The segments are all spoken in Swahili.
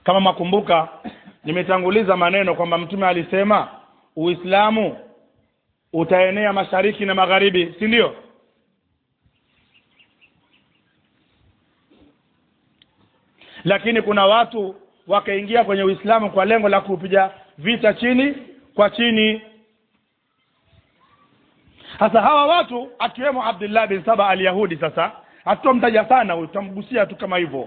Kama makumbuka nimetanguliza maneno kwamba mtume alisema Uislamu utaenea mashariki na magharibi, si ndio? Lakini kuna watu wakaingia kwenye Uislamu kwa lengo la kupiga vita chini kwa chini. Sasa hawa watu akiwemo Abdullah bin Saba al-Yahudi, sasa hatomtaja sana, utamgusia tu kama hivyo.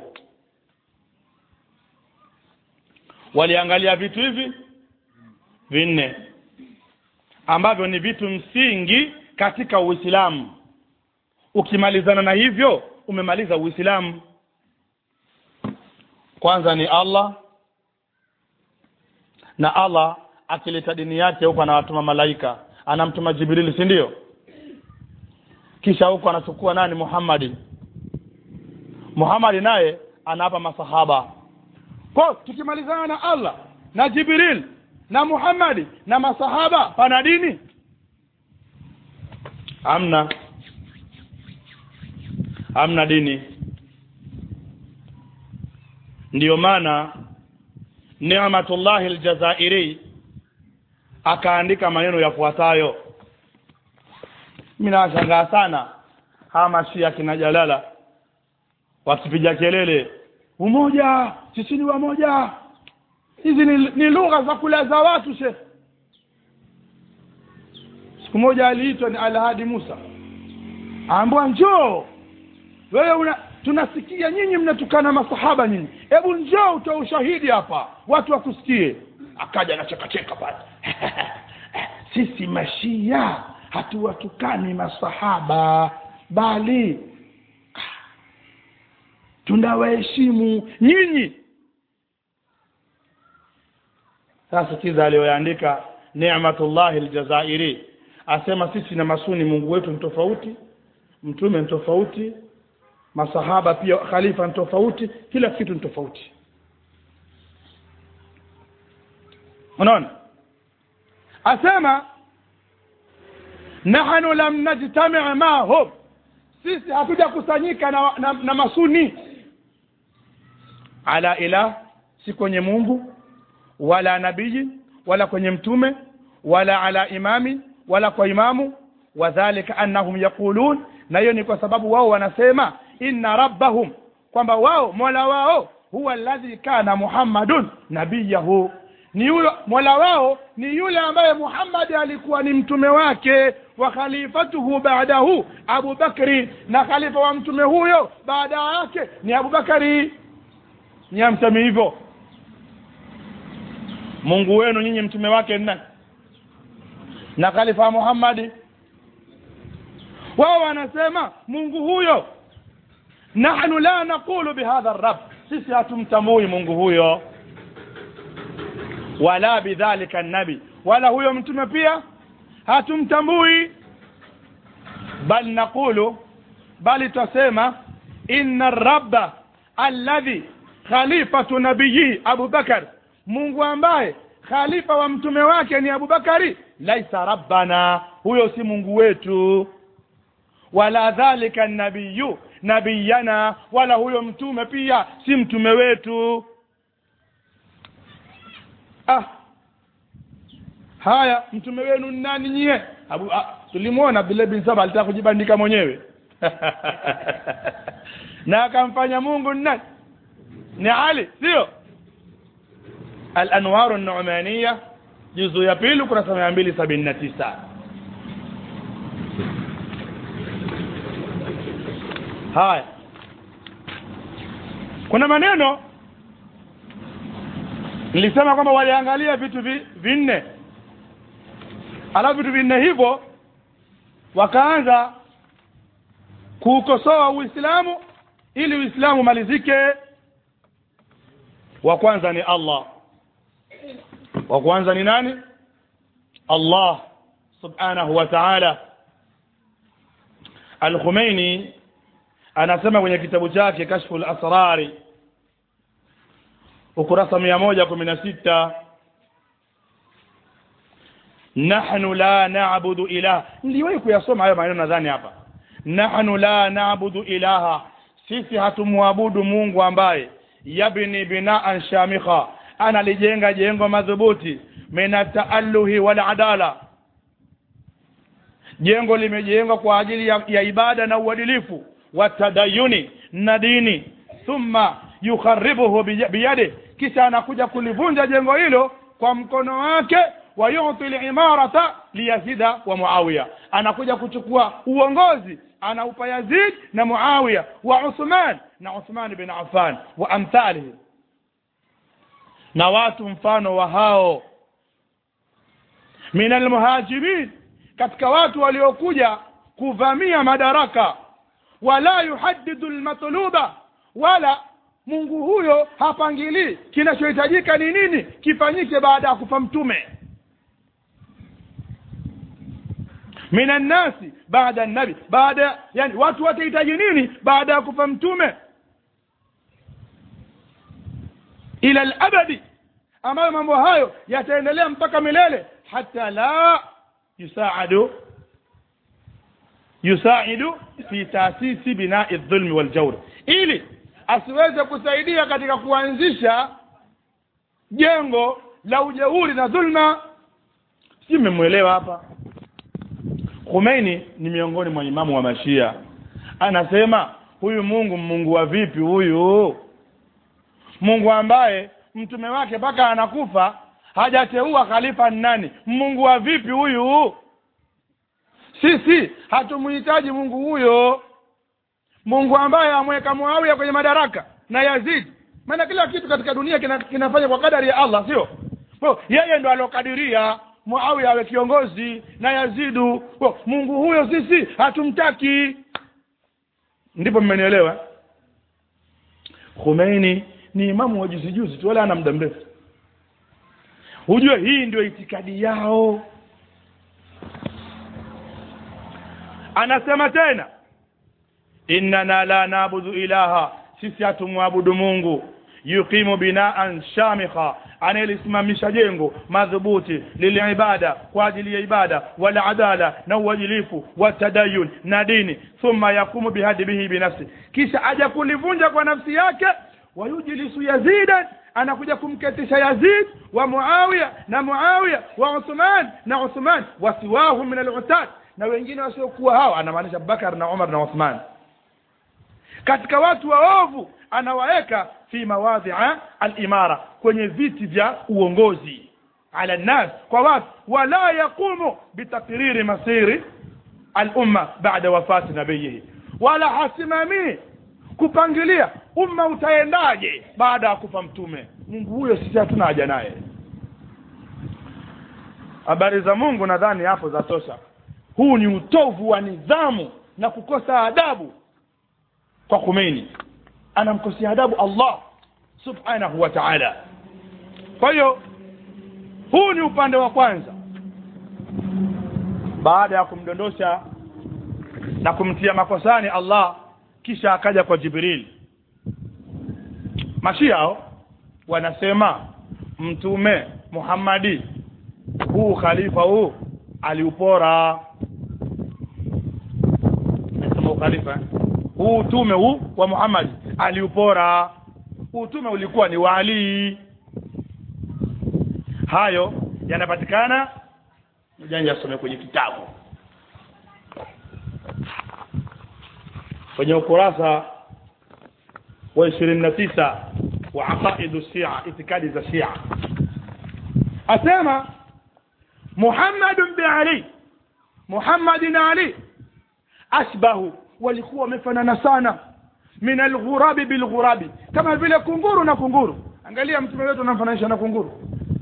Waliangalia vitu hivi vinne ambavyo ni vitu msingi katika Uislamu. Ukimalizana na hivyo umemaliza Uislamu. Kwanza ni Allah, na Allah akileta dini yake huko anawatuma malaika, anamtuma Jibril, si ndio? Kisha huko anachukua nani? Muhammad naye anapa masahaba. Kwa tukimalizana na Allah na Jibril na Muhammad na masahaba, pana dini? Hamna dini. Ndiyo maana Ni'matullah al-Jazairi akaandika maneno yafuatayo. Mimi nashangaa sana hawa Shia kina Jalala wakipiga kelele umoja, sisi ni wamoja. Hizi ni lugha za kulaza watu, Sheikh. Siku moja aliitwa ni Al-Hadi Musa, aambwa njoo wewe, tunasikia nyinyi mnatukana masahaba nyinyi, hebu njoo utoe ushahidi hapa watu wakusikie. Akaja na cheka pale sisi Mashia hatuwatukani masahaba, bali tunawaheshimu nyinyi. Sasa kiza aliyoandika Ni'matullah al-Jazairi asema sisi na Masuni Mungu wetu ni tofauti, mtume ni tofauti, masahaba pia khalifa ni tofauti, kila kitu ni tofauti. Unaona? Asema nahnu lam najtami' ma'hum, sisi hatuja kusanyika na Masuni ala ilah, si kwenye Mungu wala nabii wala kwenye mtume wala ala imami wala kwa imamu. Wadhālika annahum yaqulun, na hiyo ni kwa sababu wao wanasema inna rabbahum, kwamba wao Mola wao huwa alladhi kana Muhammadun nabiyahu, ni yule Mola wao ni yule ambaye Muhammad alikuwa ni mtume wake, wa khalifatuhu ba'dahu Abu Bakri, na khalifa wa mtume huyo baada yake ni Abu Bakari. Nyamsemi hivyo. Mungu wenu nyinyi mtume wake ni nani? Na khalifa Muhammad. Wao wanasema Mungu huyo, nahnu la naqulu bihadha ar-rabb, sisi hatumtambui Mungu huyo, wala bidhalika an-nabi, wala huyo mtume pia hatumtambui. Bal naqulu, bali tusema inna ar-rabba alladhi khalifatu nabiyyi Abu Bakar, Mungu ambaye khalifa wa mtume wake ni Abu Bakari, laisa rabbana, huyo si Mungu wetu. Wala dhalika an-nabiyyu nabiyana, wala huyo mtume pia si mtume wetu. Haya, mtume wenu ni nani nyie? Tulimuona Abdullah bin Saba alitaka kujibandika mwenyewe na akamfanya Mungu ni nani? Ni Ali, sio? Al-Anwar an-Nu'maniyya juzu ya pili kurasa 279. Haya, kuna maneno nilisema kwamba waliangalia vitu vinne, alafu vitu vinne hivyo wakaanza kuukosoa Uislamu ili Uislamu malizike. Wa kwanza ni Allah. Wa kwanza ni nani? Allah subhanahu wa ta'ala. Al-Khumaini anasema kwenye kitabu chake Kashful Asrari ukurasa 116, nahnu la na'budu ilaha. Niliwahi kuyasoma hayo maneno nadhani hapa. Nahnu la na'budu ilaha, sisi hatumuabudu Mungu ambaye yabni binaan shamikha, analijenga jengo madhubuti, min taalluhi wal adala, jengo limejengwa kwa ajili ya ibada na uadilifu, watadayuni na dini. Thumma yukharibuhu biyadi, kisha anakuja kulivunja jengo hilo kwa mkono wake. Wa yu'ti al-imarata li Yazid wa Muawiya, anakuja kuchukua uongozi anaupa Yazid na Muawiya wa Uthman na Uthman bin Affan wa amthalihi, na watu mfano wa hao, min al-muhajirin, katika watu waliokuja kuvamia madaraka. Wala yuhaddidu al-matluba, wala Mungu huyo hapangili kinachohitajika ni nini kifanyike baada ya kufa mtume. Minan nasi baada an-nabi, baada, yani watu watahitaji nini baada ya kufa mtume, ila al-abadi, ambayo mambo hayo yataendelea mpaka milele. Hata la yusaidu fi taasisi bina'i adh-dhulm wal jawr, ili asiweze kusaidia katika kuanzisha jengo la ujeuri na dhulma. Si mmemwelewa hapa? Khomeini ni miongoni mwa imamu wa Mashia, anasema huyu Mungu wa vipi huyu? Mungu ambaye mtume wake mpaka anakufa hajateua khalifa nani? Mungu wa vipi huyu? Sisi hatumuhitaji Mungu huyo. Mungu ambaye amweka Muawiya kwenye madaraka na Yazid, maana kila kitu katika dunia kinafanya kwa kadari ya Allah, sio? Yeye ndo alokadiria Muawiya awe kiongozi na Yazidu. Mungu huyo sisi hatumtaki. Ndipo mmenielewa? Khomeini ni imamu wa juzi tu, wala ana muda mrefu. Unajua hii ndio itikadi yao. Anasema tena, innana la nabudu ilaha, sisi hatumwabudu Mungu, yuqimu binaan shamikha, anayelisimamisha jengo madhubuti, lilibada, kwa ajili ya ibada, wala adala, na uadilifu, watadayun, na dini. Thumma yakumu bihadibihi binafsi, kisha aja kulivunja kwa nafsi yake. Wayujlisu Yazidan, anakuja kumketisha Yazid wa Muawiya na Muawiya wa Uthman na Uthman, wasiwahu min al-utad, na wengine wasiokuwa hao, anamaanisha Bakar na Umar na Uthman, katika watu waovu anawaeka fi mawadhi'a al-imara, kwenye viti vya uongozi, ala nas, kwa watu. Wala yaqumu bitakriri masiri al-umma ba'da wafati nabiyhi, wala hasimami kupangilia umma utaendaje baada ya kufa mtume. Mungu huyo sisi hatuna haja naye. Habari za Mungu nadhani hapo za tosha. Huu ni utovu wa nidhamu na kukosa adabu kwa Khomeini. Anamkosea adabu Allah subhanahu wa ta'ala. Kwa hiyo huu ni upande wa kwanza, baada ya kumdondosha na kumtia makosani Allah, kisha akaja kwa Jibril. Mashia wanasema mtume Muhammadi huu khalifa huu aliupora. Nasema khalifa huu utume huu wa Muhammad aliupora. Utume ulikuwa ni wa Ali. Hayo yanapatikana, mjanja some kwenye kitabu, kwenye ukurasa wa 29 wa aqaidu Shia, itikadi za Shia. Asema Muhammadun bi Ali, Muhammad na Ali ashbahu, walikuwa wamefanana sana, min al-ghurabi bil ghurabi, kama vile kunguru na kunguru. Angalia mtume wetu anamfananisha na kunguru.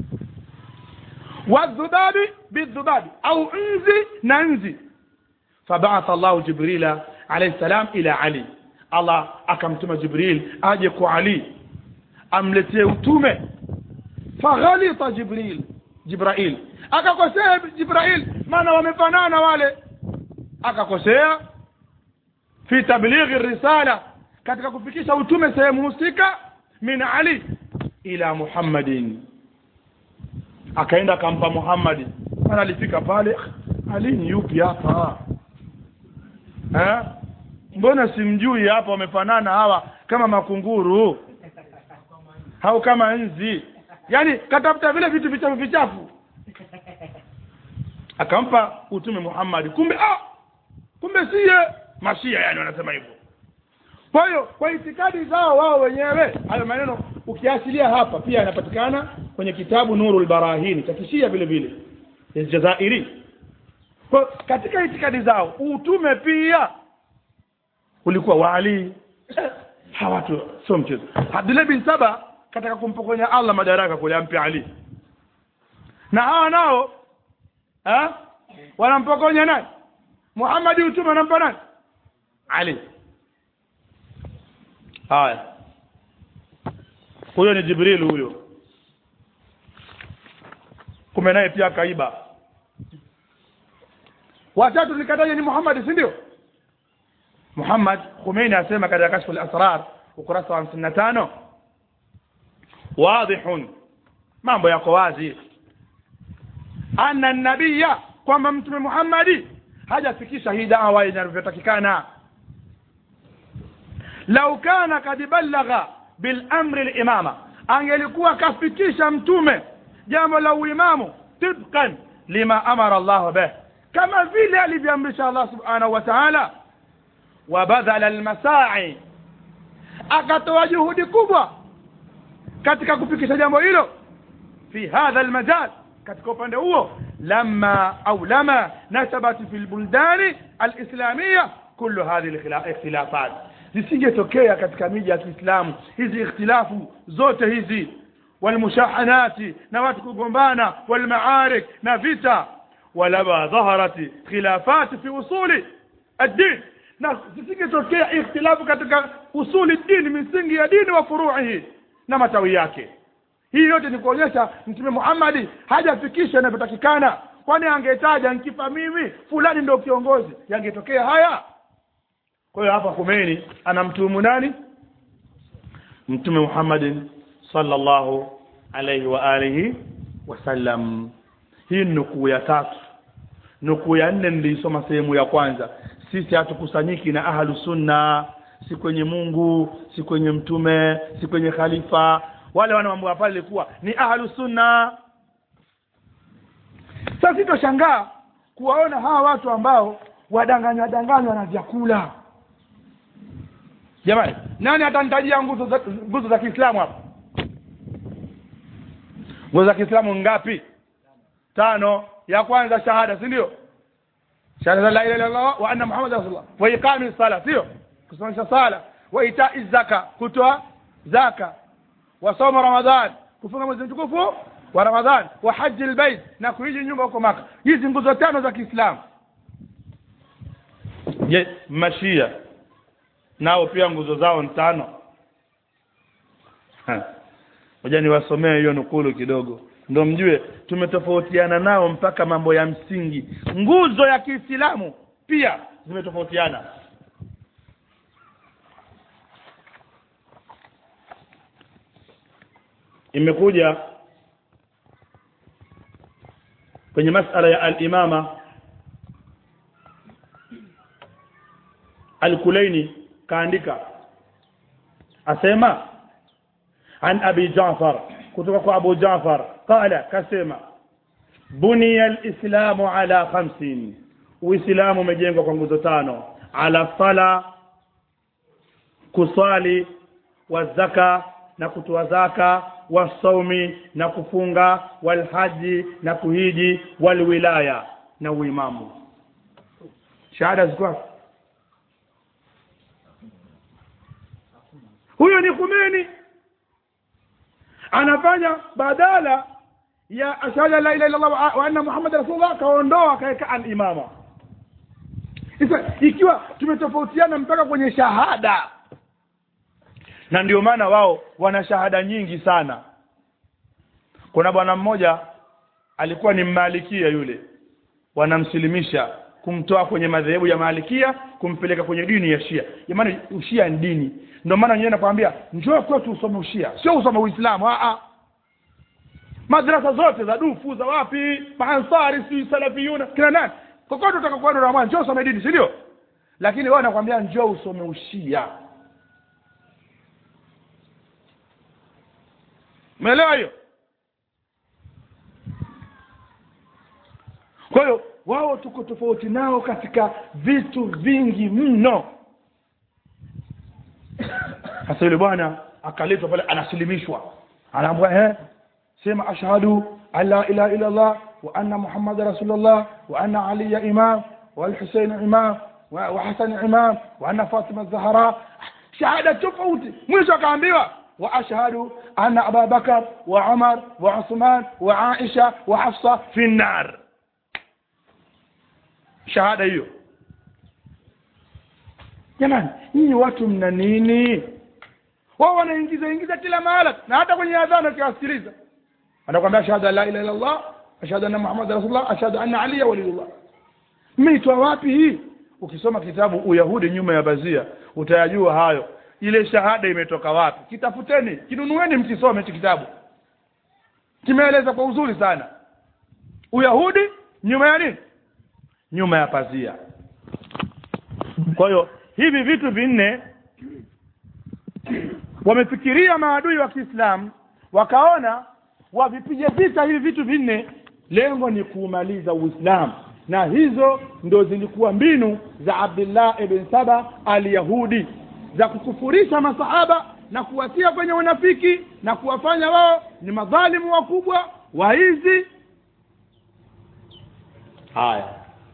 Wadhubabi bidhubabi, au nzi na nzi. Fab'atha Allah Jibrila alayhi salam ila Ali, Allah akamtuma Jibril aje kwa Ali amletee utume. Faghalita Jibril akakosea Jibril, maana wamefanana wale, akakosea fi tablighi risala, katika kufikisha utume sehemu husika, min Ali ila Muhammadin, akaenda akampa Muhammad. Maana alifika pale, Ali ni yupi hapa? Mbona simjui hapa, wamefanana hawa kama makunguru. hao kama nzi, yani katafuta vile vitu vichafu akampa utume Muhammad. Kumbe siye mashia, yani wanasema hivyo. Kwa hiyo kwa itikadi zao wao wenyewe, hayo maneno ukiasilia hapa pia yanapatikana kwenye kitabu Nurul Barahin cha Kishia vile vile Aljazairi. Kwa katika itikadi zao utume pia ulikuwa wa Ali. Hawa watu sio mchezo. Abdullah bin Saba kataka kumpokonya Allah madaraka kule ampe Ali, na hawa nao wanampokonya nani? Muhammad utume anampa nani? Ali. Haya, huyo ni Jibril huyo. Kumbe naye pia kaiba. Watatu nikataja ni Muhammad, si ndio? Muhammad Khomeini asema katika Kashfu al-Asrar ukurasa wa 55, wadihun, mambo yako wazi, anna nabiyya, kwamba mtume Muhammad hajafikisha hii dawa inavyotakikana. Lau kana kad balagha bil amri al-imama, angelikuwa kafikisha mtume jambo la uimamu tibqan lima amara Allah bih, kama vile alivyoamrisha Allah subhanahu wa ta'ala, wa badala al-masa'i, akatoa juhudi kubwa katika kufikisha jambo hilo, fi hadha al-majal, katika upande huo, lama nasabat fi al-buldani al-islamiyya kullu hadhihi al-ikhtilafat, zisingetokea katika miji ya Kiislamu hizi ikhtilafu zote hizi, walmushahanati, na watu kugombana, walmaarik, na vita, wala dhaharati khilafati fi usuli ad-din, na zisingetokea ikhtilafu katika usuli ad-din, misingi ya dini wa furu'ihi, na matawi yake. Hii yote ni kuonyesha mtume Muhammad hajafikisha inavyotakikana, kwani angetaja nikifa mimi fulani ndio kiongozi, yangetokea haya. Kwa hiyo hapa Khomeini anamtuhumu nani? Mtume Muhammad sallallahu alayhi wa alihi wasallam. Hii nukuu ya 3. Nukuu ya 4 nilisoma sehemu ya kwanza. Sisi hatukusanyiki na ahlus sunna, si kwenye Mungu, si kwenye mtume, si kwenye khalifa. Wale wanaoamua pale ilikuwa ni ahlus sunna. Sasa sitoshangaa kuwaona hawa watu ambao wadanganywa na vyakula. Jamani, nani atanitajia nguzo za Kiislamu hapa? Nguzo za Kiislamu ngapi? 5. Ya kwanza shahada, si ndio? Shahada la ilaha illa Allah wa anna Muhammadar rasulullah, wa iqamis salat, sio? Kusimamisha sala, wa ita'iz zaka, kutoa zaka, wa saum Ramadhan, kufunga mwezi mtukufu wa Ramadhan, wa hajj albayt, na kuhiji nyumba huko Maka. Hizi nguzo 5 za Kiislamu. Je, mashia nao pia nguzo zao 5? Ngoja niwasomee hiyo nukulu kidogo ndio mjue tumetofautiana nao mpaka mambo ya msingi. Nguzo ya Kiislamu pia zimetofautiana. Imekuja kwenye masala ya al-imama, Al-Kulaini kaandika, asema an Abi Ja'far, kutoka kwa Abu Ja'far, qala, kasema, buniya al-islamu ala 5, uislamu umejengwa kwa nguzo 5. Ala sala, kusali, wa zaka, na kutoa zaka, wa saumi, na kufunga, wal haji, na kuhiji, wal wilaya, na uimamu. Shahada ziko. Huyo ni Khomeini anafanya badala ya ashhadu la ilaha illa Allah wa anna Muhammadar rasulullah, kaondoa kaeka al-imama. Sasa ikiwa tumetofautiana mpaka kwenye shahada, na ndio maana wao wana shahada nyingi sana. Kuna bwana mmoja alikuwa ni Malikia, yule wanamsilimisha kumtoa kwenye madhehebu ya Malikia kumpeleka kwenye dini ya Shia. Jamani, Ushia ni dini. Ndio maana yeye anakuambia njoo kwetu usome Ushia, sio usome Uislamu. Madrasa zote za dufu za wapi, Maansari, si Salafiyuna, kila nani, kokote utakapokuwa na Ramadhani njoo usome dini, si ndio? Lakini wao wanakuambia njoo usome Ushia. umeelewa hiyo? Kwa hiyo wao tuko tofauti nao katika vitu vingi mno. Sasa yule bwana akaletwa pale, anasilimishwa, anaambiwa sema ashhadu an la ilaha illa Allah wa anna Muhammadar Rasulullah wa anna Ali imam wa al-Husayn imam wa Hasan imam wa anna Fatima az-Zahra. Shahada tofauti. Mwisho akaambiwa wa ashhadu anna Abu Bakar wa Umar wa Uthman wa Aisha wa Hafsa fi an-nar. Shahada hiyo. Jamani, nyinyi watu mna nini? Wao wanaingiza kila mahali, na hata kwenye adhana ukiwasikiliza anakuambia ashhadu la ilaha illa Allah, ashhadu anna Muhammadar Rasulullah, ashhadu anna Ali waliyullah. Mmeitwa wapi hii? Ukisoma kitabu Uyahudi nyuma ya Bazia utayajua hayo. Ile shahada imetoka wapi? Kitafuteni, kinunueni, mkisome hicho kitabu. Kimeeleza kwa uzuri sana. Uyahudi nyuma ya nini? Nyuma ya pazia. Kwa hiyo hivi vitu vinne wamefikiria maadui wa Kiislamu, wakaona wavipige vita hivi vitu vinne, lengo ni kumaliza Uislamu. Na hizo ndio zilikuwa mbinu za Abdullah ibn Saba al-Yahudi za kukufurisha masahaba na kuwatia kwenye unafiki na kuwafanya wao ni madhalimu wakubwa wa hizi. Haya,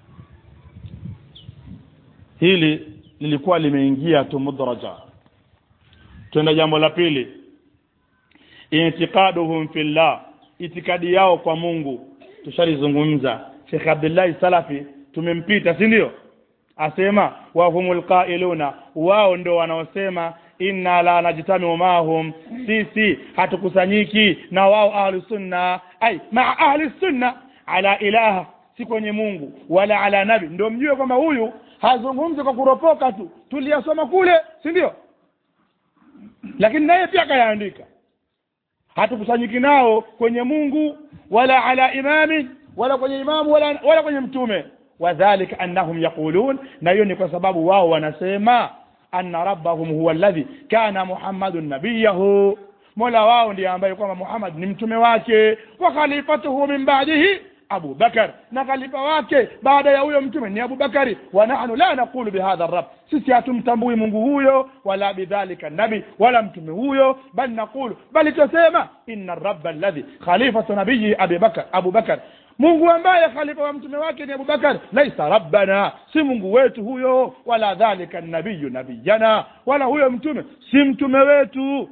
hili lilikuwa limeingia tu mudraja. Tuna jambo la pili, i'tiqaduhum fillah, itikadi yao kwa Mungu. Tushalizungumza. Sheikh Abdullah Salafi tumempita, si ndio? Asema wa humul qailuna, wao ndio wanaosema inna la najtamiu mahum, sisi hatukusanyiki na wao ahli sunna, ma ahli sunna ala ilaha, si kwenye Mungu wala ala nabi. Ndio mjue kwamba huyu hazungumzi kwa kuropoka tu, tuliyasoma kule, si ndio? Lakini naye pia kayaandika. Hatukusanyiki nao kwenye Mungu wala ala imami, wala kwenye imamu wala kwenye mtume. Wadhālika annahum yaqulun, na hiyo ni kwa sababu wao wanasema anna rabbahum huwa alladhi kana Muhammadun nabiyahu, Mola wao ndiye ambaye kwamba Muhammad ni mtume wake, wa khalifatuhu min ba'dihi Abu Bakar, na khalifa wake baada ya huyo mtume ni Abu Bakari. Wa nahnu la naqulu bihadha ar-rabb, sisi hatumtambui Mungu huyo wala bidhalika nabi wala mtume huyo, bal naqulu, bali tusema inna ar-rabb alladhi khalifatu nabiyyi Abu Bakar, Mungu ambaye khalifa wa mtume wake ni Abu Bakar, laisa rabbana, si Mungu wetu huyo, wala dhalika an-nabiyyu nabiyana, wala huyo mtume si mtume wetu.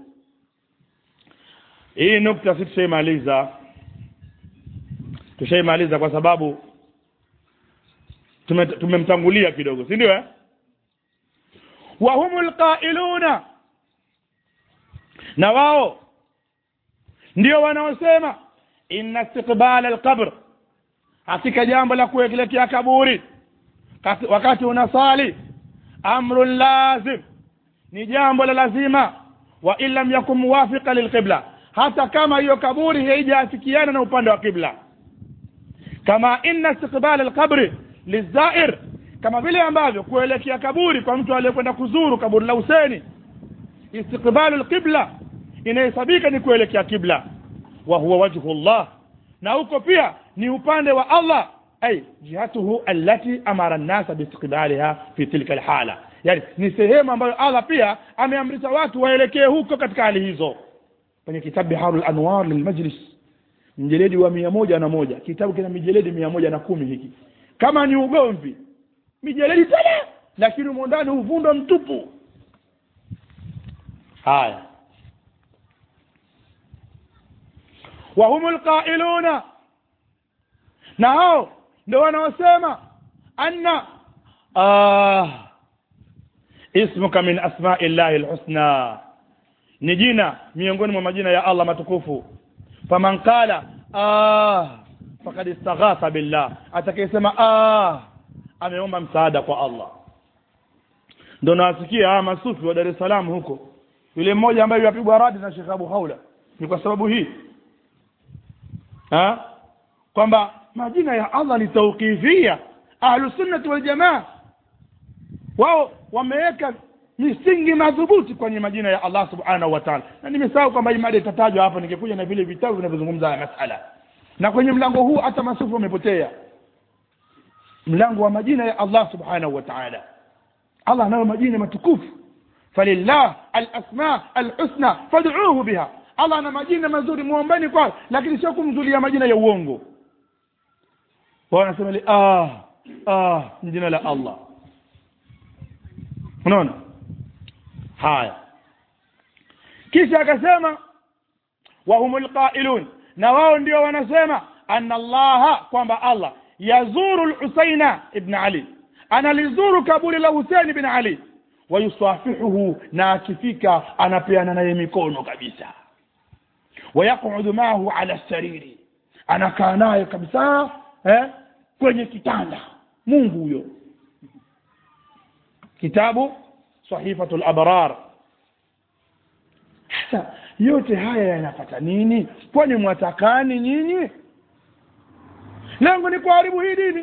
Hii nukta tushaimaliza kwa sababu tumemtangulia kidogo, si ndio? Wa humul qailuna, na wao ndio wanaosema inna istiqbal al-qabr, hakika jambo la kuelekea kaburi wakati unasali amrun lazim, ni jambo la lazima, wa illam yakum muwafiqa lilqibla, hata kama hiyo kaburi haijafikiana na upande wa kibla. Kama inna istiqbal al-qabr lizair, kama vile ambavyo kuelekea kaburi kwa mtu aliyekwenda kuzuru kaburi la Husaini, istiqbal al-qibla inahesabika ni kuelekea kibla. Wa huwa wajhu Allah, na huko pia ni upande wa Allah, jihatuhu allati amara an-nasa biistiqbaliha fi tilka al-hala, yani ni sehemu ambayo Allah pia ameamrisha watu waelekee huko katika hali hizo. Kwenye kitabu Biharul Anwar lilmajlis, mjeledi wa 101, kitabu kina mijeledi 110 hiki. Kama ni ugomvi, mijeledi tena, lakini mondani uvundo mtupu. Haya, wa humul qailuna, na hao ndio wanaosema anna ismuka min asma'illahi alhusna, ni jina miongoni mwa majina ya Allah matukufu. Faman qala faqad istaghatha billah, atakayesema ameomba msaada kwa Allah. Ndio nasikia masufi wa Dar es Salaam huko, yule mmoja ambaye yapigwa radi na Sheikh Abu Haula, ni kwa sababu hii kwamba majina ya Allah ni tawqifia. Ahlus sunnah wal jamaa wao wameweka misingi madhubuti kwenye majina ya Allah subhanahu wa ta'ala. Na nimesahau kwamba hii mada itatajwa hapa, ningekuja na vile vitabu vinavyozungumza haya masala. Na kwenye mlango huu hata masufi wamepotea, mlango wa majina ya Allah subhanahu wa ta'ala. Allah anayo majina matukufu, falillah al-asma al-husna fad'uuhu biha. Allah ana majina mazuri, muombeni kwa, lakini sio kumzulia majina ya uongo. Wanasema ni jina la Allah. Unaona haya? Kisha akasema wa humul qailun, na wao ndio wanasema anna Allah, kwamba Allah yazuru al-Husaina ibn Ali, analizuru kaburi la Husain ibn Ali, wa yusafihuhu, na akifika anapeana naye mikono kabisa, wa yaqudu ma'ahu ala sariri, anakaa naye kabisa kwenye kitanda. Mungu huyo. Kitabu Sahifatul Abrar. Sasa yote haya yanapata nini? Kwani mwatakani nyinyi? Lengo ni kuharibu hii dini.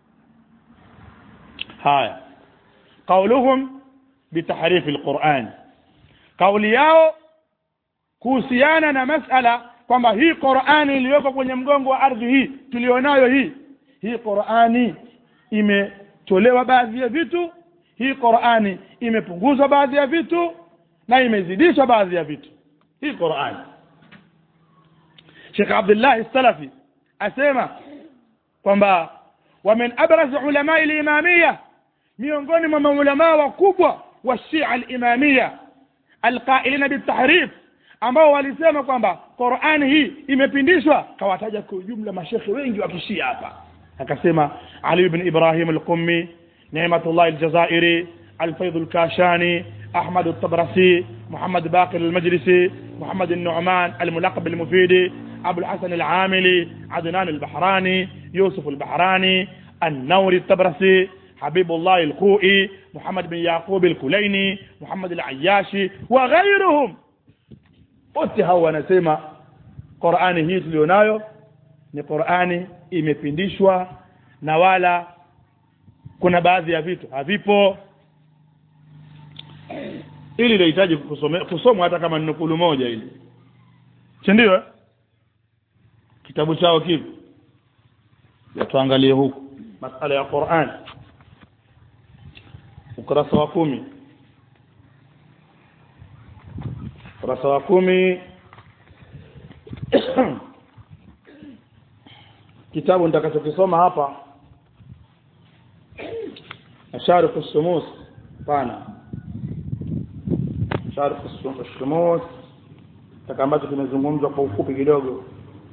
Haya, qauluhum bitahrif alquran, kauli yao kuhusiana na masala kwamba hii Qur'ani iliyoko kwenye mgongo wa ardhi hii tulionayo, hii Qur'ani imetolewa baadhi ya vitu, hii Qur'ani imepunguzwa baadhi ya vitu, na imezidishwa baadhi ya vitu. Hii Qur'ani, Sheikh Abdullah As-Salafi asema kwamba wa min abraz ulama al-imamiyya, miongoni mwa maulama wakubwa wa Shia al-imamiyya alqailina bitahrif, ambao walisema kwamba Qur'ani hii imepindishwa. Kawataja kwa jumla mashekhi wengi wa Kishia hapa, akasema Ali ibn Ibrahim al-Qummi, Ni'matullah al-Jazairi, Al-Fayd al-Kashani, Ahmad al-Tabrasi, Muhammad Baqir al-Majlisi, Muhammad al-Nu'man al-Mulaqab al-Mufidi, Abu al-Hasan al-Amili, Adnan al-Bahrani, Yusuf al-Bahrani, An-Nawri al-Tabrasi, Habibullah al-Khoi, Muhammad bin Yaqub al-Kulaini, Muhammad al-Ayyashi wa ghayruhum. Wote hao wanasema Qur'ani hii tulionayo ni Qur'ani imepindishwa, na wala kuna baadhi ya vitu havipo. Ili linahitaji kusomwa hata kama ni nukulu moja ili. Si ndio? Kitabu chao kipi? Tuangalie huku masala ya Qur'an, ukurasa wa 10. Ukurasa wa 10 kitabu nitakachokisoma hapa Sharh as-Sumus, Sharh as-Sumus, ambacho kimezungumzwa kwa ufupi kidogo.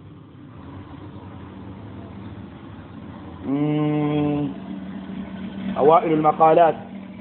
أوائل المقالات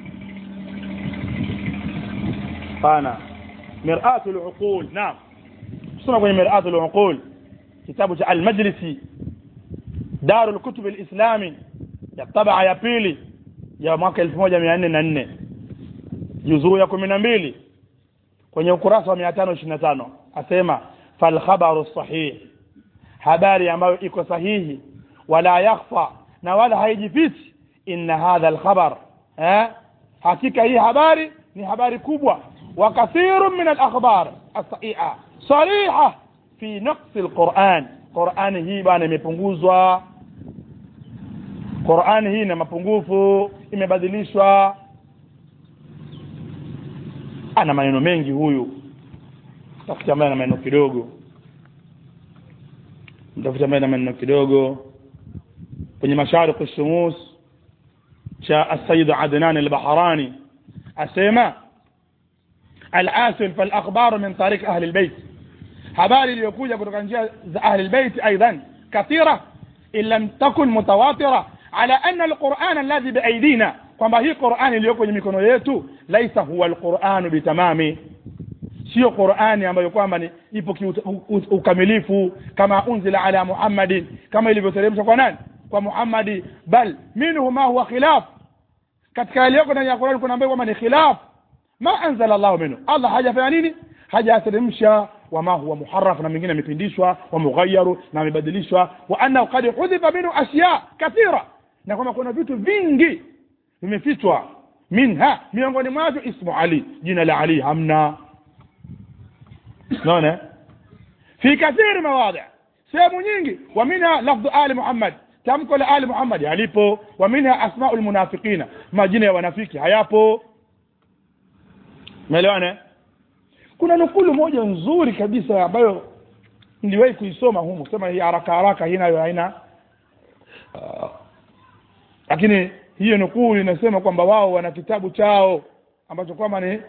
مرآة العقول. نعم، سنة مرآة العقول، كتاب المجلسي دار الكتب الإسلامي، الطبعة ya pili ya mwaka 1404, juzuu ya 12, kwenye ukurasa wa 525 asema fal khabaru sahih, habari ambayo iko sahihi, wala yakhfa, na wala haijifichi, inna hadha al-khabar, hakika hii habari ni habari kubwa, wa kathirun min al-akhbar as-sahiha sariha fi naqs al-Qur'an. Qur'ani hii bana imepunguzwa, Qur'ani hii na mapungufu, imebadilishwa. Ana maneno mengi huyu, tafuta maneno kidogo, kwenye Masharikh as-Sumus cha As-Sayyid Adnan al-Bahrani asema al-asil fal akhbar min tariq ahli al-bayt, habari iliyokuja kutoka njia za ahli al-bayt aidan kathira illa lam takun mutawatira ala anna al-Qur'an alladhi bi aydina, kwamba hii Qur'ani iliyo kwenye mikono yetu laisa huwa al-Qur'an bitamami, sio Qur'ani ambayo kwamba ni ipo ukamilifu, kama unzila ala Muhammadin, kama ilivyoteremshwa kwa nani? Kwa Muhammadi. Bal minhu ma huwa khilaf, katika iliyoko ndani ya Qur'an kuna ambayo kwamba ni khilaf ma anzala Allah minhu, Allah hajafanya nini? Hajateremsha. Wa ma huwa muharraf, na mingine imepindishwa, wa mughayyaru, na imebadilishwa, wa anna qad hudhifa minhu ashya kathira, na kama kuna vitu vingi vimefichwa, minha miongoni mwazo ismu Ali, jina la Ali hamna. naona fi kathir mawadhi, sehemu nyingi. Wa minha lafdhu ali Muhammad, tamko la ali Muhammad halipo. Wa minha asmaul munafiqina, majina ya wanafiki hayapo. Umeelewana? Kuna nukulu moja nzuri kabisa ambayo niliwahi kuisoma humu, sema hii haraka haraka, hii nayo haina lakini hiyo nukulu inasema kwamba wao wana kitabu chao ambacho kwamba ni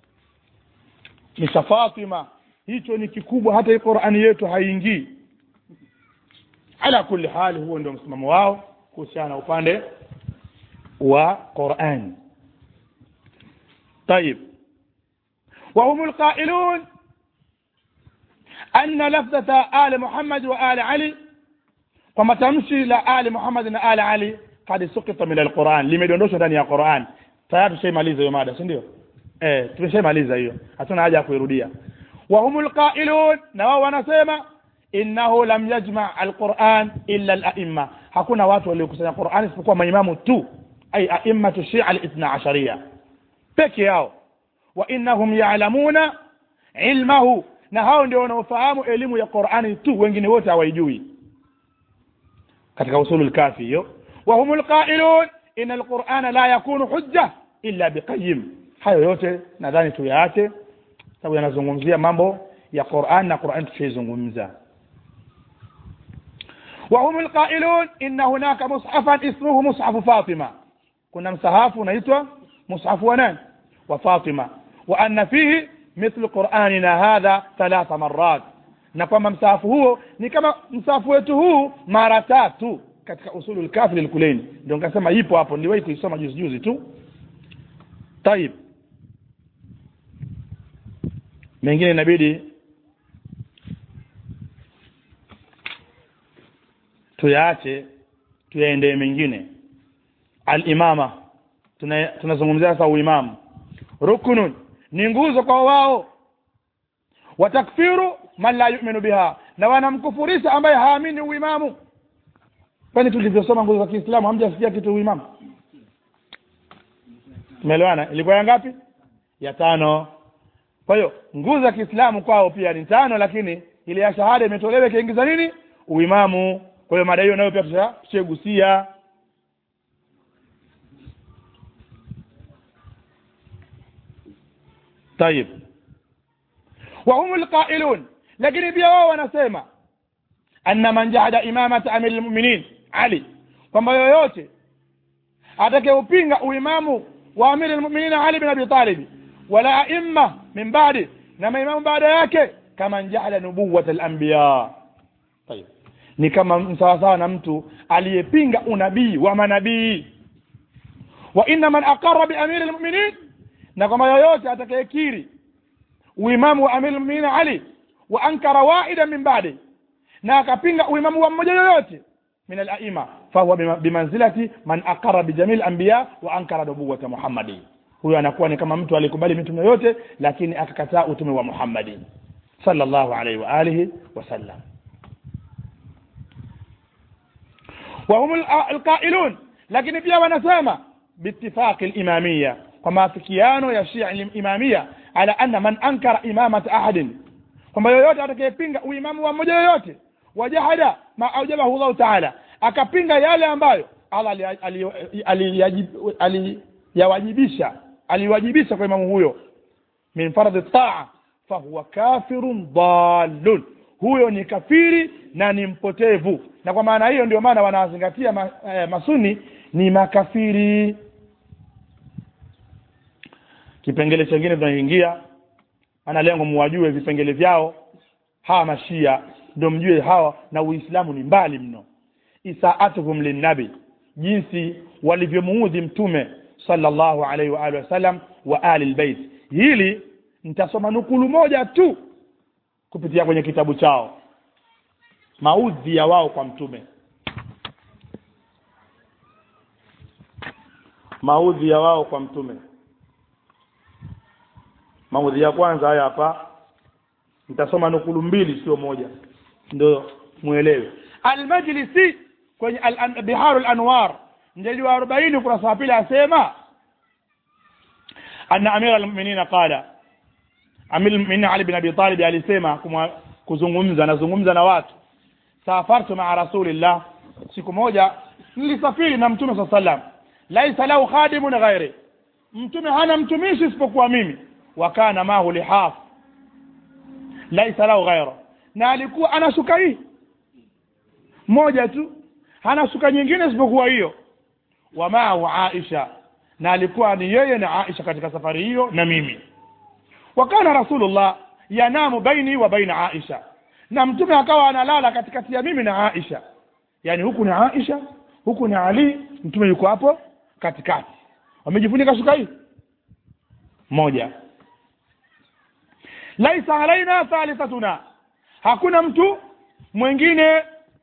Fatima. Hicho ni kikubwa, hata hii Qur'ani yetu haingii. Ala kulli hali, huo ndio msimamo wao kuhusiana upande wa Qur'an. طيب وهم القائلون أن لفظة آل محمد وآل علي كما تمشي لآل محمد وآل علي قد سقط من القرآن، limedondoshwa ndani ya Qur'an. Tayari tushaimaliza hiyo mada, si ndio? Tumeshaimaliza hiyo, hatuna haja ya kuirudia. وهم القائلون, na wao wanasema innahu lam yajma' al-Qur'an illa al-a'imma, hakuna watu waliokusanya Qur'an isipokuwa maimamu tu, ay a'immatu shi'a al-ithna ashariya peke yao. Wa innahum ya'lamuna ilmahu, na hao ndio wanaofahamu elimu ya Qur'ani tu, wengine wote hawaijui. Katika usulul kafi hiyo. Wa humul qailun inna al-Qur'ana la yakunu hujja illa biqayyim. Hayo yote nadhani tuyaache, sababu yanazungumzia mambo ya Qur'an na Qur'an tushizungumza. Wa humul qailun inna hunaka mushafan ismuhu mushaf Fatima, kuna msahafu unaitwa mushafu wa nani? Wa Fatima. Wa anna fihi mithlu Qur'anina hadha 3 marrat, na kwamba msahafu huo ni kama msahafu wetu huu mara 3 katika usulul kafi lilkulaini. Ndio nikasema ipo hapo, niliwahi kuisoma juzi tu. طيب mengine inabidi tuyaache tuyaende mengine. Al-imama, tunazungumzia sasa uimamu. Rukunun, ni nguzo kwa wao. Wa takfiru man la yu'minu biha, na wanamkufurisha ambaye haamini uimamu. Kwani tulivyosoma nguzo za Kiislamu hamjasikia kitu uimamu? Umeelewana? Ilikuwa ya ngapi? Ya 5. Kwa hiyo nguzo za Kiislamu kwao pia ni 5, lakini ile ya shahada imetolewa kaingiza nini? Uimamu. Kwa hiyo mada hiyo nayo pia tutagusia. طيب وهم القائلون, lakini pia wao wanasema anna man jahada imamata amir almu'minin Ali, kwamba yoyote atakayeupinga uimamu wa amir almu'minin Ali bin Abi Talib wala aimma min ba'di, na maimamu baada yake, kama jahada nubuwat al-anbiya. طيب ni kama sawa na mtu aliyepinga unabii wa manabii. Wa inna man aqarra bi amir almu'minin, na kama yoyote atakayekiri uimamu wa amir al-mu'minin Ali wa ankara wa'ida min ba'di, na akapinga uimamu wa mmoja yoyote min al-a'imma, fa huwa bimanzilati man aqarra bi jamil anbiya wa ankara nubuwwata Muhammadi. Huyo anakuwa ni kama mtu alikubali mitume yote lakini akakataa utume wa Muhammadi sallallahu alayhi wa alihi wasallam. Wa hum al-qailun, lakini pia wanasema biittifaq al-imamiyya, kwa maafikiano ya Shia al-imamiyya, ala anna man ankara imamata ahadin, kwamba yoyote atakayepinga uimamu wa mmoja yoyote, wajahada ma aujabahu Allah ta'ala, akapinga yale ambayo Allah aliwajibisha kwa imamu huyo, min fardhi taa, fa huwa kafirun dallun, huyo ni kafiri na ni mpotevu. Na kwa maana hiyo ndio maana wanazingatia masuni ni makafiri. Kipengele kingine tunaingia, ana lengo muwajue vipengele vyao hawa mashia, ndio mjue hawa na Uislamu ni mbali mno. Isaatuhum linnabi, jinsi walivyomuudhi mtume sallallahu alaihi wa alihi wasallam wa ali albayt. Hili nitasoma nukulu moja tu kupitia kwenye kitabu chao, maudhi ya wao kwa mtume. Maudhi ya wao kwa mtume. Maudhi ya kwanza haya hapa, nitasoma nukulu 2 sio moja, ndio muelewe. Al-Majlisi kwenye Biharul Anwar mjadi wa 40 kurasa pili asema anna amira al-mu'minin qala, amir al-mu'minin Ali bin Abi Talib alisema anazungumza na watu, safartu ma'a rasulillah, siku moja nilisafiri na mtume sallallahu alayhi wasallam, laisa lahu khadimun ghairi, mtume hana mtumishi isipokuwa mimi, wa kana mahu lihaf, laisa lahu ghairu, na alikuwa ana shuka hii moja tu, hana shuka nyingine isipokuwa hiyo, wa ma'ahu Aisha, na alikuwa ni yeye na Aisha katika safari hiyo na mimi. Wa kana rasulullah yanamu baini wa baina Aisha, na mtume akawa analala katikati ya mimi na Aisha, yani huku ni Aisha, huku ni Ali, mtume yuko hapo katikati, wamejifunika shuka hii moja. Laisa alaina thalithatuna, hakuna mtu mwingine,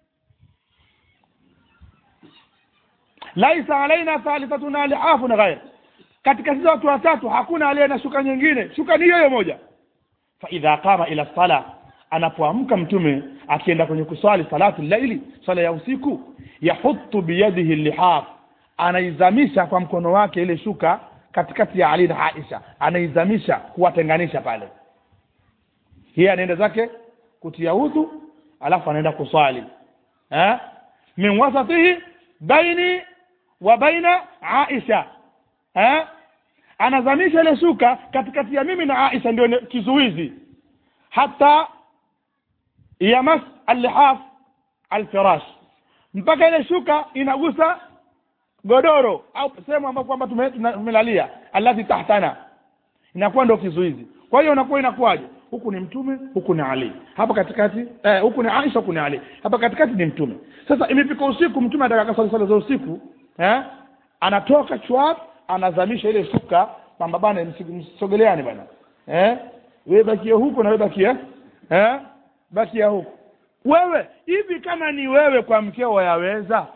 laisa alaina thalithatuna li'afun ghair, katika sisi watu watatu hakuna aliye na shuka nyingine, shuka ni hiyo moja. Fa idha qama ila sala, anapoamka mtume akienda kwenye kuswali salatu al-laili, sala ya usiku, yahuttu biyadihi al-lihaf, anaizamisha kwa mkono wake ile shuka katikati ya Ali na Aisha, anaizamisha kuwatenganisha pale. Yeye anaenda zake kutia udhu, alafu anaenda kuswali, min wasatihi baini wa baina Aisha, anazamisha ile shuka katikati ya mimi na Aisha, ndio kizuizi, hata yamas al-lihaf al-firash, mpaka ile shuka inagusa godoro au sehemu ambapo kwamba tumelalia, alati tahtana, inakuwa ndio kizuizi. Kwa hiyo inakuwaje? Huku ni mtume, huku ni Ali, hapa katikati huku ni Aisha, huku ni Ali, hapa katikati ni mtume. Sasa imefika usiku, mtume anataka kusali za usiku, anatoka chwap, anazamisha ile shuka, kwamba bana msogeleane bana, wewe bakia huko na wewe bakia bakia huko. Wewe hivi kama ni wewe kwa mkeo yaweza?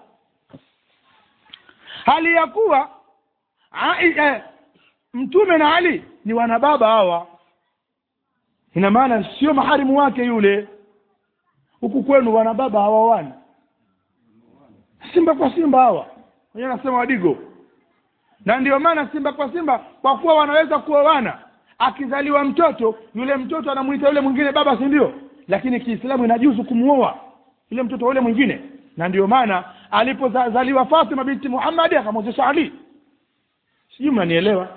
Hali ya kuwa mtume na Ali ni wanababa hawa, ina maana sio maharimu wake yule. Huku kwenu wanababa hawa wani simba kwa simba hawa, wenyewe nasema wadigo. Na ndio maana simba kwa simba, kwa kuwa wanaweza kuoana, akizaliwa mtoto, yule mtoto anamuita yule mwingine baba, si ndio? Lakini Kiislamu inajuzu kumuoa yule mtoto yule mwingine. Na ndio maana alipozaliwa Fatima binti Muhammad akamwozesha Ali. Sijui mnanielewa?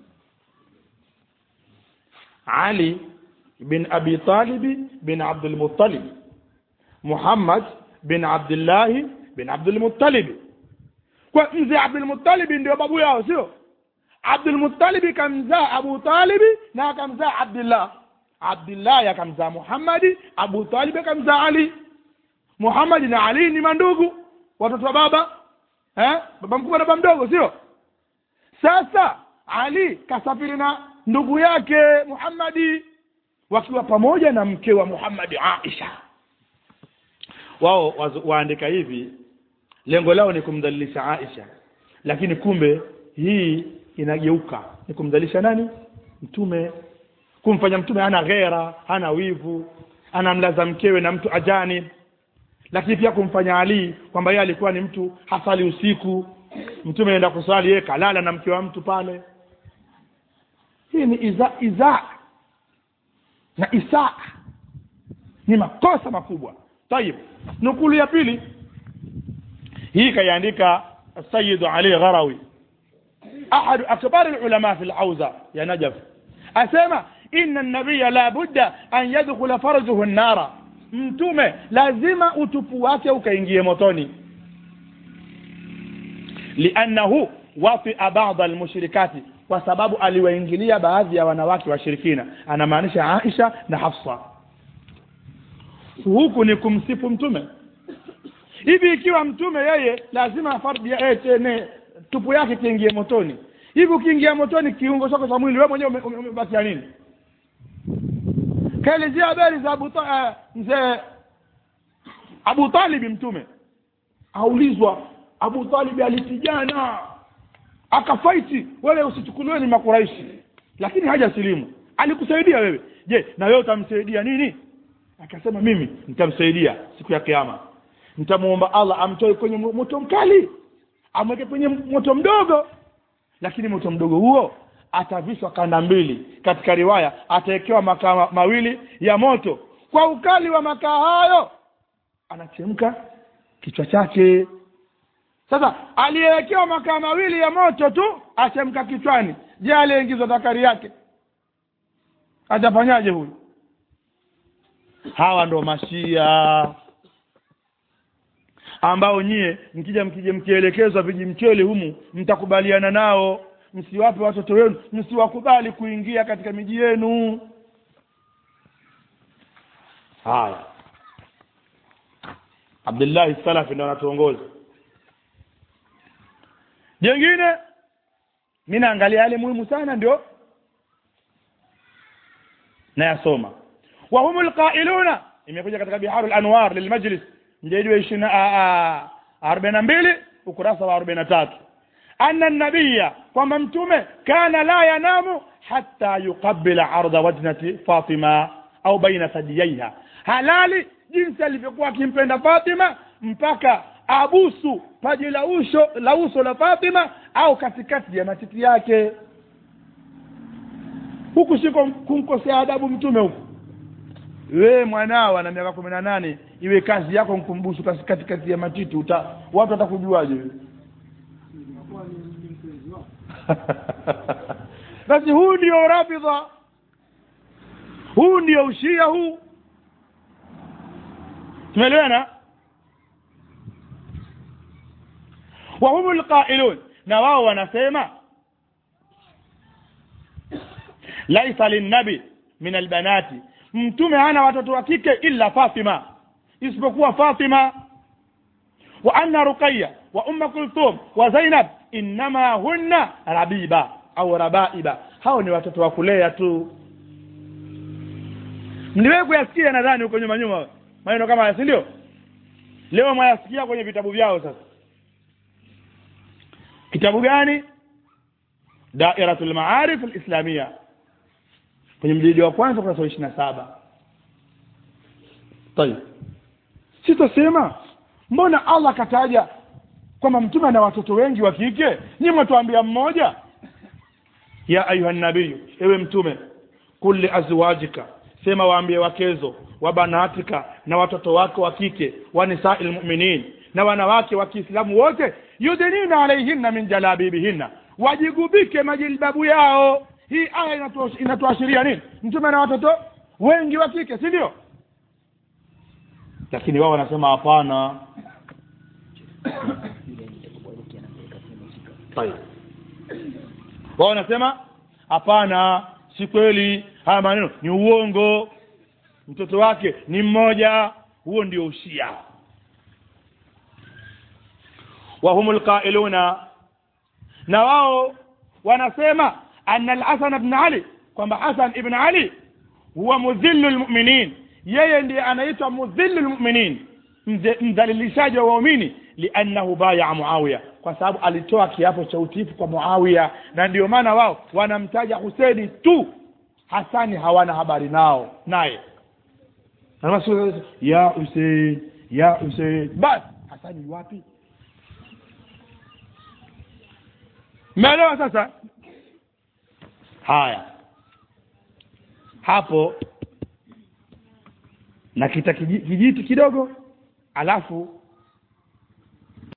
Ali bin Abi Talib bin Abdul Muttalib, Muhammad bin Abdullah bin Abdul Muttalib. Kwa mzee Abdul Muttalib ndio babu yao, sio? Abdul Muttalib kamzaa Abu Talib na akamzaa Abdullah, Abdullah akamzaa Muhammad, Abu Talib akamzaa Ali. Muhammad na Ali ni mandugu, watoto wa baba, baba mkubwa na baba mdogo, sio? Sasa Ali kasafiri na ndugu yake Muhammad, wakiwa pamoja na mke wa Muhammad Aisha. Wao waandika hivi, lengo lao ni kumdhalilisha Aisha, lakini kumbe hii inageuka ni kumdhalilisha nani? Mtume, kumfanya mtume hana ghera, hana wivu, anamlaza mkewe na mtu ajani. Lakini pia kumfanya Ali kwamba yeye alikuwa ni mtu hasali usiku, mtume anaenda kusali, yeye kalala na mke wa mtu pale. Hii ni iza na isaa, ni makosa makubwa. Tayeb, nukulu ya pili hii kaiandika Sayyid Ali Gharawi, ahad akbar ulama fi al-Hawza ya Najaf, asema inna an-nabiyya la budda an yadkhula farjuhu an-nara, mtume lazima utupu wake ukaingie motoni, li'annahu wati'a ba'd al-mushrikati, kwa sababu aliwaingilia baadhi ya wanawake washirikina, anamaanisha Aisha na Hafsa. Huku ni kumsifu mtume. Hivi ikiwa mtume yeye lazima farji yake tupu yake kiingie motoni, hivi ukiingia motoni kiungo chako cha mwili wewe mwenyewe umebakia nini? Kaelezea habari za mzee Abu Talib. Mtume aulizwa, Abu Talib alipigana akafaiti, wale usichukuliwe ni makuraishi, lakini hajasilimu, alikusaidia wewe, je na wewe utamsaidia nini? Akasema mimi nitamsaidia siku ya kiyama, nitamuomba Allah amtoe kwenye moto mkali amweke kwenye moto mdogo, lakini moto mdogo huo atavishwa kanda mbili, katika riwaya atawekewa makaa mawili ya moto. Kwa ukali wa makaa hayo anachemka kichwa chake. Sasa aliyewekewa makaa mawili ya moto tu achemka kichwani, je, aliyeingizwa zakari yake atafanyaje huyu? Hawa ndo Mashia ambao nyie mkielekezwa vijimchele humu mtakubaliana nao. Msiwape watoto wenu, msiwakubali kuingia katika miji yenu. Haya, Abdullah Salafi ndio anatuongoza. Jengine mimi naangalia yale muhimu sana ndio nayasoma. Wa humul qailuna, imekuja katika Biharul Anwar lilmajlis mjadi wa 42 ukurasa wa 43, anna an-nabiyya, kwamba mtume kana la yanamu hatta yuqabbila arda wajnati Fatima au baina sadiyaiha, halali jinsi alivyokuwa akimpenda Fatima mpaka abusu paji la uso la Fatima au katikati ya matiti yake. Huku siko kumkosea adabu mtume huku. Wewe mwanao ana miaka 18, iwe kazi yako mkumbusu katikati ya matiti, watu watakujuaje? Basi huu ndio Rafidha, huu ndio Ushia huu. Tumeelewana? Wa humul qailun, na wao wanasema laisa linnabi min albanati, mtume hana watoto wa kike illa Fatima, isipokuwa Fatima. Wa anna Ruqayya wa Kulthum wa Zainab inma hunna rabiba au rabaiba, hao ni watoto wa kulea tu. Mliwe kuyasikia nadhani huko nyuma maneno kama haya, si ndio? Leo mwayasikia kwenye vitabu vyao. Sasa kitabu gani? Dairatul Maarif al-Islamiyya, kwenye mjilidi wa kwanza ukurasa wa 27. Tayeb, sitasema mbona Allah kataja kwamba mtume ana watoto wengi wa kike, nyinyi mtuambia mmoja? Ya ayuha nabii, ewe mtume, kulli azwajika, sema waambie wakezo, wa banatika, na watoto wako wa kike, wa nisa'il mu'minin, na wanawake wa Kiislamu wote, yudnina alayhinna min jalabibihinna, wajigubike majilbabu yao. Hii aya inatuashiria nini? Mtume ana watoto wengi wa kike, si ndio? Lakini wao wanasema hapana. Wao wanasema hapana, si kweli, haya maneno ni uongo, mtoto wake ni mmoja. Huo ndio Ushia. Wa humul qailuna, na wao wanasema anna al-Hasan ibn Ali, kwamba Hasan ibn Ali huwa mudhillul mu'minin, yeye ndiye anaitwa mudhillul mu'minin, mdhalilishaji wa waumini, li'annahu bai'a Muawiya, kwa sababu alitoa kiapo cha utiifu kwa Muawiya. Na ndio maana wao wanamtaja Husaini tu, Hasani hawana habari nao naye. Anasema ya Husain, ya Husain, bas Hasani wapi? Melewa sasa? Haya, hapo na kijiti kidogo, alafu